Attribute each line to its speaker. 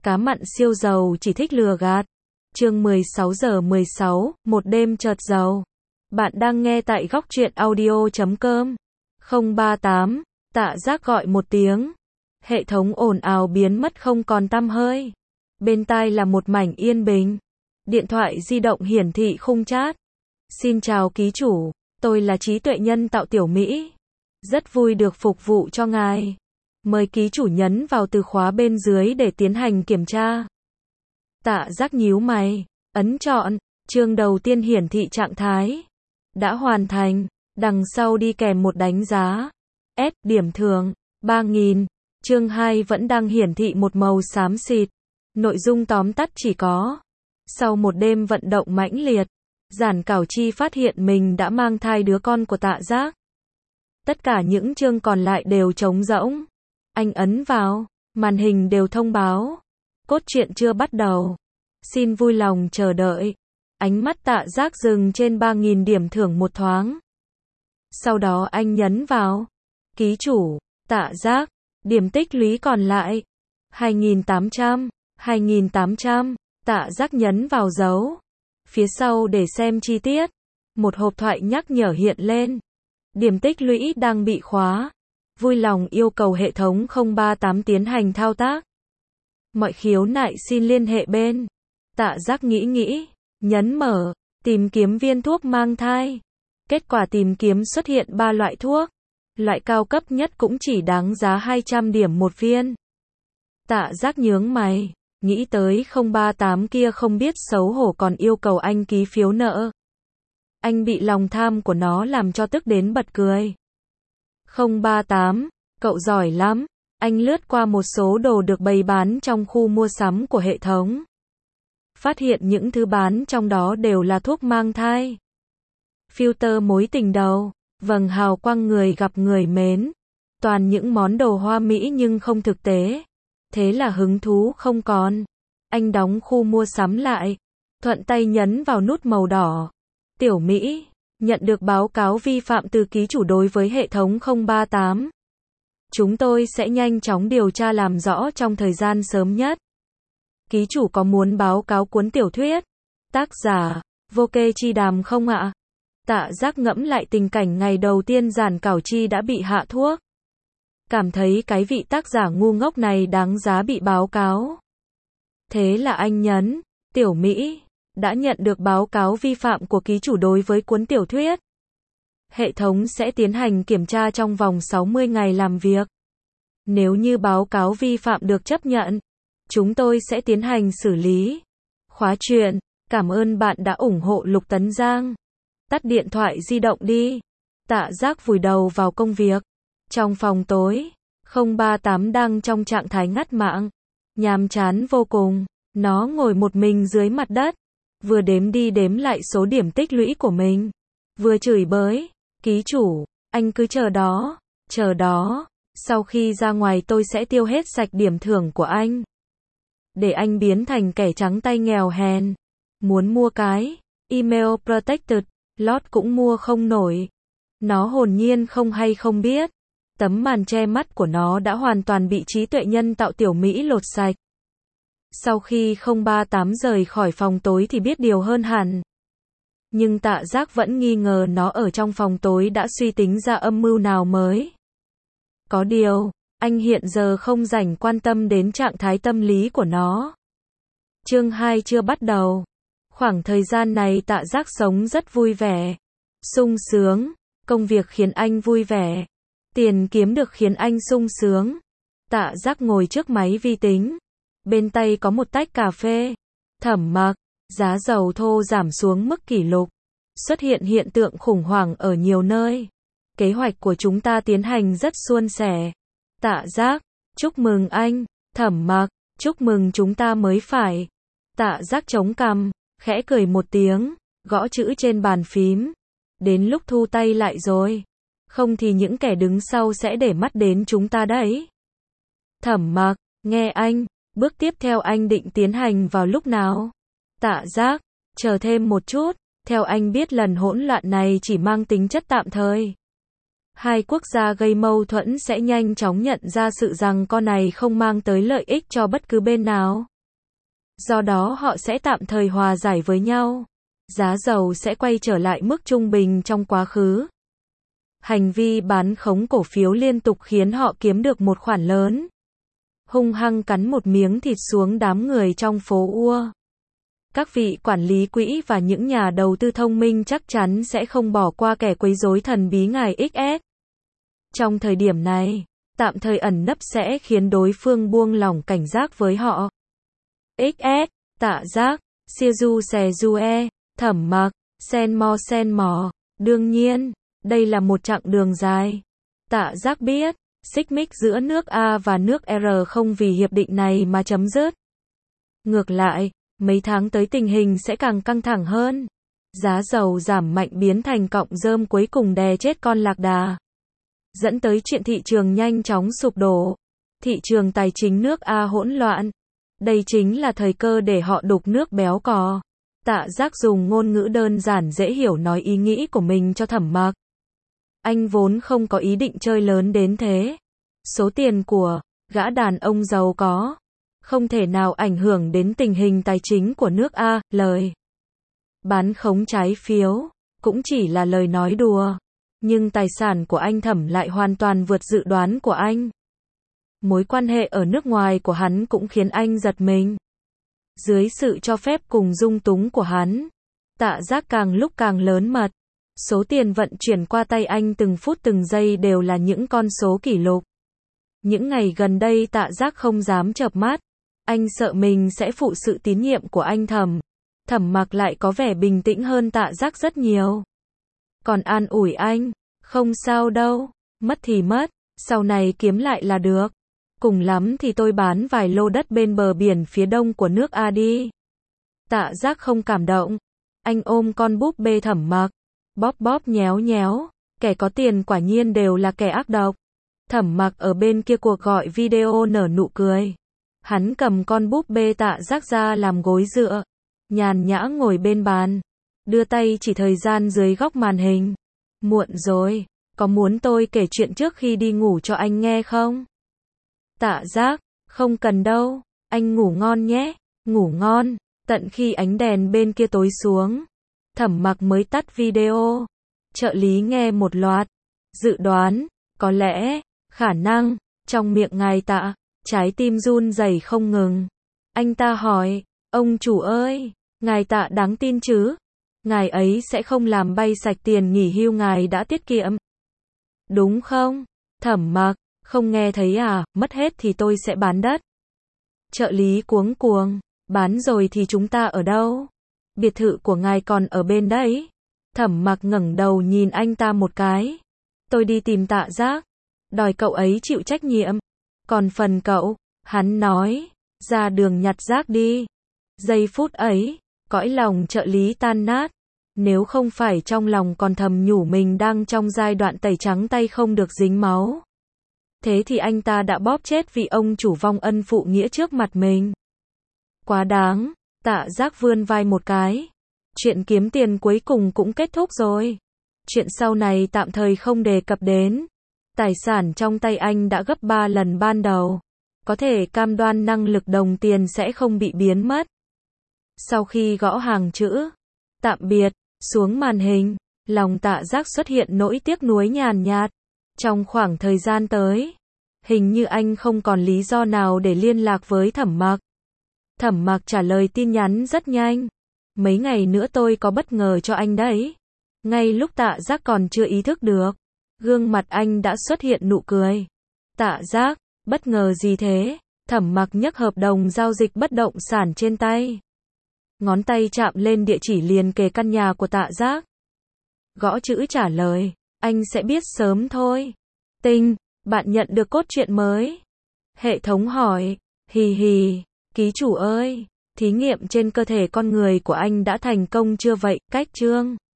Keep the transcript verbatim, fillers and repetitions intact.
Speaker 1: Cá mặn siêu giàu chỉ thích lừa gạt. Chương mười sáu giờ mười sáu, một đêm chợt giàu. Bạn đang nghe tại góc truyện audio chấm com. không ba tám, Tạ Giác gọi một tiếng. Hệ thống ồn ào biến mất không còn tăm hơi. Bên tai là một mảnh yên bình. Điện thoại di động hiển thị khung chat. Xin chào ký chủ, tôi là trí tuệ nhân tạo Tiểu Mỹ. Rất vui được phục vụ cho ngài. Mời ký chủ nhấn vào từ khóa bên dưới để tiến hành kiểm tra. Tạ Giác nhíu mày, ấn chọn, chương đầu tiên hiển thị trạng thái. Đã hoàn thành, đằng sau đi kèm một đánh giá. S, điểm thường, ba nghìn. Chương hai vẫn đang hiển thị một màu xám xịt. Nội dung tóm tắt chỉ có. Sau một đêm vận động mãnh liệt, Giản Cảo Chi phát hiện mình đã mang thai đứa con của Tạ Giác. Tất cả những chương còn lại đều trống rỗng. Anh ấn vào, màn hình đều thông báo. Cốt truyện chưa bắt đầu. Xin vui lòng chờ đợi. Ánh mắt Tạ Giác dừng trên ba nghìn điểm thưởng một thoáng. Sau đó anh nhấn vào. Ký chủ, Tạ Giác, điểm tích lũy còn lại. hai nghìn tám trăm, hai nghìn tám trăm, Tạ Giác nhấn vào dấu. Phía sau để xem chi tiết. Một hộp thoại nhắc nhở hiện lên. Điểm tích lũy đang bị khóa. Vui lòng yêu cầu hệ thống không ba tám tiến hành thao tác. Mọi khiếu nại xin liên hệ bên. Tạ Giác nghĩ nghĩ, nhấn mở, tìm kiếm viên thuốc mang thai. Kết quả tìm kiếm xuất hiện ba loại thuốc. Loại cao cấp nhất cũng chỉ đáng giá hai trăm điểm một viên. Tạ Giác nhướng mày, nghĩ tới không ba tám kia không biết xấu hổ còn yêu cầu anh ký phiếu nợ. Anh bị lòng tham của nó làm cho tức đến bật cười. không ba tám, cậu giỏi lắm. Anh lướt qua một số đồ được bày bán trong khu mua sắm của hệ thống. Phát hiện những thứ bán trong đó đều là thuốc mang thai. Filter mối tình đầu, vầng hào quang người gặp người mến. Toàn những món đồ hoa mỹ nhưng không thực tế. Thế là hứng thú không còn. Anh đóng khu mua sắm lại. Thuận tay nhấn vào nút màu đỏ. Tiểu Mỹ, nhận được báo cáo vi phạm từ ký chủ đối với hệ thống không ba tám. Chúng tôi sẽ nhanh chóng điều tra làm rõ trong thời gian sớm nhất. Ký chủ có muốn báo cáo cuốn tiểu thuyết? Tác giả, Vô Kê Chi Đàm không ạ? Tạ Giác ngẫm lại tình cảnh ngày đầu tiên Giản Cảo Chi đã bị hạ thuốc. Cảm thấy cái vị tác giả ngu ngốc này đáng giá bị báo cáo. Thế là anh nhấn, Tiểu Mỹ, đã nhận được báo cáo vi phạm của ký chủ đối với cuốn tiểu thuyết. Hệ thống sẽ tiến hành kiểm tra trong vòng sáu mươi ngày làm việc. Nếu như báo cáo vi phạm được chấp nhận, chúng tôi sẽ tiến hành xử lý. Khóa chuyện, cảm ơn bạn đã ủng hộ Lục Tấn Giang. Tắt điện thoại di động đi. Tạ Giác vùi đầu vào công việc. Trong phòng tối, không ba tám đang trong trạng thái ngắt mạng. Nhàm chán vô cùng. Nó ngồi một mình dưới mặt đất. Vừa đếm đi đếm lại số điểm tích lũy của mình. Vừa chửi bới. Ký chủ, anh cứ chờ đó. Chờ đó. Sau khi ra ngoài tôi sẽ tiêu hết sạch điểm thưởng của anh. Để anh biến thành kẻ trắng tay nghèo hèn. Muốn mua cái email protected lot cũng mua không nổi. Nó hồn nhiên không hay không biết. Tấm màn che mắt của nó đã hoàn toàn bị trí tuệ nhân tạo Tiểu Mỹ lột sạch. Sau khi không ba tám rời khỏi phòng tối thì biết điều hơn hẳn. Nhưng Tạ Giác vẫn nghi ngờ nó ở trong phòng tối đã suy tính ra âm mưu nào mới. Có điều, anh hiện giờ không rảnh quan tâm đến trạng thái tâm lý của nó. Chương hai chưa bắt đầu. Khoảng thời gian này Tạ Giác sống rất vui vẻ, sung sướng, công việc khiến anh vui vẻ, tiền kiếm được khiến anh sung sướng. Tạ Giác ngồi trước máy vi tính, bên tay có một tách cà phê. Thẩm Mặc, giá dầu thô giảm xuống mức kỷ lục, xuất hiện hiện tượng khủng hoảng ở nhiều nơi. Kế hoạch của chúng ta tiến hành rất suôn sẻ. Tạ Giác, chúc mừng anh. Thẩm Mặc, chúc mừng chúng ta mới phải. Tạ Giác chống cằm, khẽ cười một tiếng, gõ chữ trên bàn phím. Đến lúc thu tay lại rồi. Không thì những kẻ đứng sau sẽ để mắt đến chúng ta đấy. Thẩm Mặc, nghe anh, bước tiếp theo anh định tiến hành vào lúc nào? Tạ Giác, chờ thêm một chút, theo anh biết lần hỗn loạn này chỉ mang tính chất tạm thời. Hai quốc gia gây mâu thuẫn sẽ nhanh chóng nhận ra sự rằng con này không mang tới lợi ích cho bất cứ bên nào. Do đó họ sẽ tạm thời hòa giải với nhau. Giá dầu sẽ quay trở lại mức trung bình trong quá khứ. Hành vi bán khống cổ phiếu liên tục khiến họ kiếm được một khoản lớn. Hung hăng cắn một miếng thịt xuống đám người trong phố Ua. Các vị quản lý quỹ và những nhà đầu tư thông minh chắc chắn sẽ không bỏ qua kẻ quấy rối thần bí ngài ích ét. Trong thời điểm này, tạm thời ẩn nấp sẽ khiến đối phương buông lỏng cảnh giác với họ. ích ét, Tạ Giác, Siêu Xè Due, Thẩm Mặc, Sen Mo Sen Mò. Đương nhiên, đây là một chặng đường dài. Tạ Giác biết, xích mích giữa nước A và nước R không vì hiệp định này mà chấm dứt. Ngược lại, mấy tháng tới tình hình sẽ càng căng thẳng hơn. Giá dầu giảm mạnh biến thành cọng rơm cuối cùng đè chết con lạc đà, dẫn tới chuyện thị trường nhanh chóng sụp đổ. Thị trường tài chính nước A hỗn loạn. Đây chính là thời cơ để họ đục nước béo cò. Tạ Giác dùng ngôn ngữ đơn giản dễ hiểu nói ý nghĩ của mình cho Thẩm Mặc. Anh vốn không có ý định chơi lớn đến thế. Số tiền của gã đàn ông giàu có không thể nào ảnh hưởng đến tình hình tài chính của nước A. Lời bán khống trái phiếu cũng chỉ là lời nói đùa. Nhưng tài sản của anh Thẩm lại hoàn toàn vượt dự đoán của anh. Mối quan hệ ở nước ngoài của hắn cũng khiến anh giật mình. Dưới sự cho phép cùng dung túng của hắn, Tạ Giác càng lúc càng lớn mật. Số tiền vận chuyển qua tay anh từng phút từng giây đều là những con số kỷ lục. Những ngày gần đây Tạ Giác không dám chợp mắt. Anh sợ mình sẽ phụ sự tín nhiệm của anh Thẩm. Thẩm Mặc lại có vẻ bình tĩnh hơn Tạ Giác rất nhiều. Còn an ủi anh, không sao đâu, mất thì mất, sau này kiếm lại là được. Cùng lắm thì tôi bán vài lô đất bên bờ biển phía đông của nước A đi. Tạ Giác không cảm động. Anh ôm con búp bê Thẩm Mặc, bóp bóp nhéo nhéo. Kẻ có tiền quả nhiên đều là kẻ ác độc. Thẩm Mặc ở bên kia cuộc gọi video nở nụ cười. Hắn cầm con búp bê Tạ Giác ra làm gối dựa, nhàn nhã ngồi bên bàn, đưa tay chỉ thời gian dưới góc màn hình. Muộn rồi, có muốn tôi kể chuyện trước khi đi ngủ cho anh nghe không? Tạ Giác, không cần đâu, anh ngủ ngon nhé, ngủ ngon. Tận khi ánh đèn bên kia tối xuống, Thẩm Mặc mới tắt video. Trợ lý nghe một loạt, dự đoán, có lẽ, khả năng, trong miệng ngài Tạ, trái tim run rẩy không ngừng. Anh ta hỏi, ông chủ ơi, ngài Tạ đáng tin chứ? Ngài ấy sẽ không làm bay sạch tiền nghỉ hưu ngài đã tiết kiệm. Đúng không? Thẩm Mặc, không nghe thấy à, mất hết thì tôi sẽ bán đất. Trợ lý cuống cuồng, bán rồi thì chúng ta ở đâu? Biệt thự của ngài còn ở bên đấy. Thẩm Mặc ngẩng đầu nhìn anh ta một cái. Tôi đi tìm Tạ Giác, đòi cậu ấy chịu trách nhiệm. Còn phần cậu, hắn nói, ra đường nhặt rác đi. Giây phút ấy, cõi lòng trợ lý tan nát. Nếu không phải trong lòng còn thầm nhủ mình đang trong giai đoạn tẩy trắng tay không được dính máu, thế thì anh ta đã bóp chết vị ông chủ vong ân phụ nghĩa trước mặt mình. Quá đáng. Tạ Giác vươn vai một cái. Chuyện kiếm tiền cuối cùng cũng kết thúc rồi. Chuyện sau này tạm thời không đề cập đến. Tài sản trong tay anh đã gấp ba lần ban đầu. Có thể cam đoan năng lực đồng tiền sẽ không bị biến mất. Sau khi gõ hàng chữ tạm biệt xuống màn hình, lòng Tạ Giác xuất hiện nỗi tiếc nuối nhàn nhạt. Trong khoảng thời gian tới, hình như anh không còn lý do nào để liên lạc với Thẩm Mặc. Thẩm Mặc trả lời tin nhắn rất nhanh. Mấy ngày nữa tôi có bất ngờ cho anh đấy. Ngay lúc Tạ Giác còn chưa ý thức được, gương mặt anh đã xuất hiện nụ cười. Tạ Giác, bất ngờ gì thế? Thẩm Mặc nhấc hợp đồng giao dịch bất động sản trên tay. Ngón tay chạm lên địa chỉ liền kề căn nhà của Tạ Giác. Gõ chữ trả lời, anh sẽ biết sớm thôi. Tinh, bạn nhận được cốt truyện mới. Hệ thống hỏi, hì hì, ký chủ ơi, thí nghiệm trên cơ thể con người của anh đã thành công chưa vậy? Cách chương